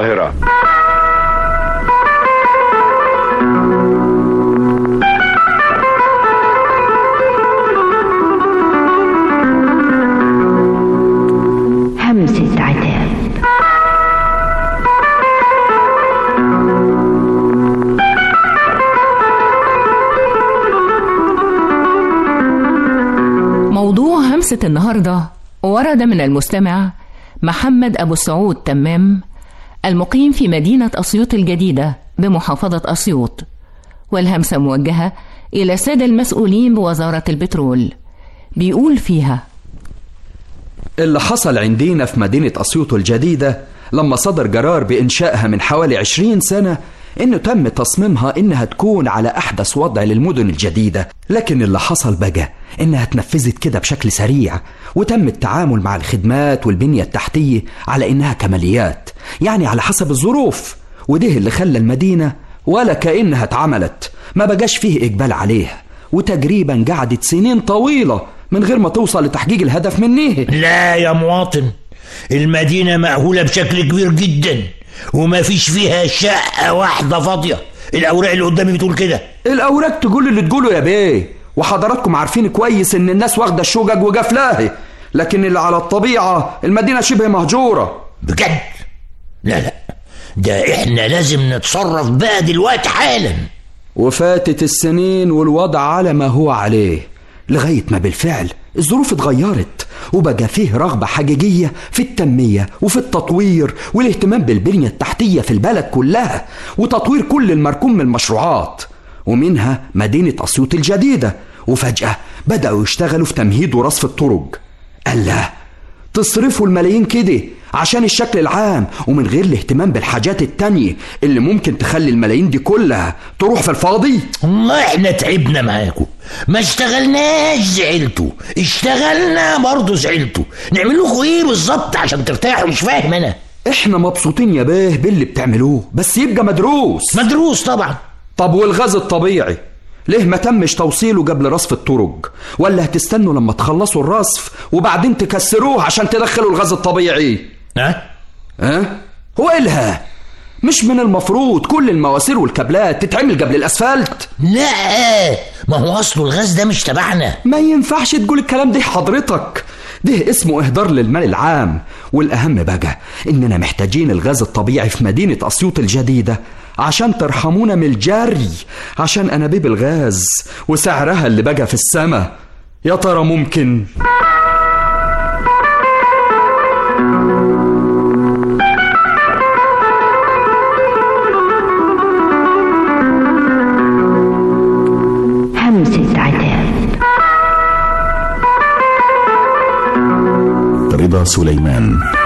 القاهرة. همسة عتاب. موضوع همسة النهاردة ورد من المستمع محمد أبو السعود تمام، المقيم في مدينة أسيوط الجديدة بمحافظة أسيوط، والهمسة موجهة إلى السادة المسؤولين بوزارة البترول. بيقول فيها: اللي حصل عندنا في مدينة أسيوط الجديدة لما صدر قرار بإنشائها من حوالي 20 سنة إنه تم تصميمها إنها تكون على أحدث وضع للمدن الجديدة، لكن اللي حصل بقى إنها اتنفذت كده بشكل سريع، وتم التعامل مع الخدمات والبنية التحتية على إنها كماليات، يعني على حسب الظروف، وده اللي خلى المدينة ولا كأنها اتعملت، ما بقاش فيه إقبال عليها، وتقريبا قعدت سنين طويلة من غير ما توصل لتحقيق الهدف منيه. لا يا مواطن، المدينة مأهولة بشكل كبير جدا، وما فيش فيها شقة واحدة فاضية. الأوراق اللي قدامي بتقول كده. الأوراق تقول اللي تقوله يا بيه، وحضراتكم عارفين كويس إن الناس واخدة الشقق وقافلاها، لكن اللي على الطبيعة المدينة شبه مهجورة. بجد؟ لا، ده إحنا لازم نتصرف بقى دلوقتي حالا. وفاتت السنين والوضع على ما هو عليه، لغاية ما بالفعل الظروف اتغيرت، وبقى فيه رغبة حقيقية في التنمية وفي التطوير والاهتمام بالبنية التحتية في البلد كلها، وتطوير كل المركون من المشروعات، ومنها مدينة أسيوط الجديدة. وفجأة بدأوا يشتغلوا في تمهيد ورصف الطرق. الله، تصرفوا الملايين كده عشان الشكل العام ومن غير الاهتمام بالحاجات التانية اللي ممكن تخلي الملايين دي كلها تروح في الفاضي؟ والله احنا تعبنا معاكم، ما اشتغلناش زعلتوا، اشتغلنا برضو زعلتوا. نعمل لكم ايه بالظبط عشان ترتاحوا؟ مش فاهم انا. احنا مبسوطين يا بيه باللي بتعملوه، بس يبقى مدروس طبعا. طب والغاز الطبيعي ليه ما تمش توصيله قبل رصف الطرق؟ ولا هتستنوا لما تخلصوا الرصف وبعدين تكسروه عشان تدخلوا الغاز الطبيعي؟ هو إلها مش من المفروض كل المواسير والكابلات تتعمل قبل الأسفلت؟ لا، ما هو أصله الغاز ده مش تبعنا. ما ينفعش تقول الكلام ده حضرتك، ده اسمه إهدار للمال العام. والأهم بقى إننا محتاجين الغاز الطبيعي في مدينة أسيوط الجديدة عشان ترحمونا من الجري عشان أنابيب الغاز وسعرها اللي بقى في السماء. يا ترى ممكن؟ همسة عتاب. رضا سليمان.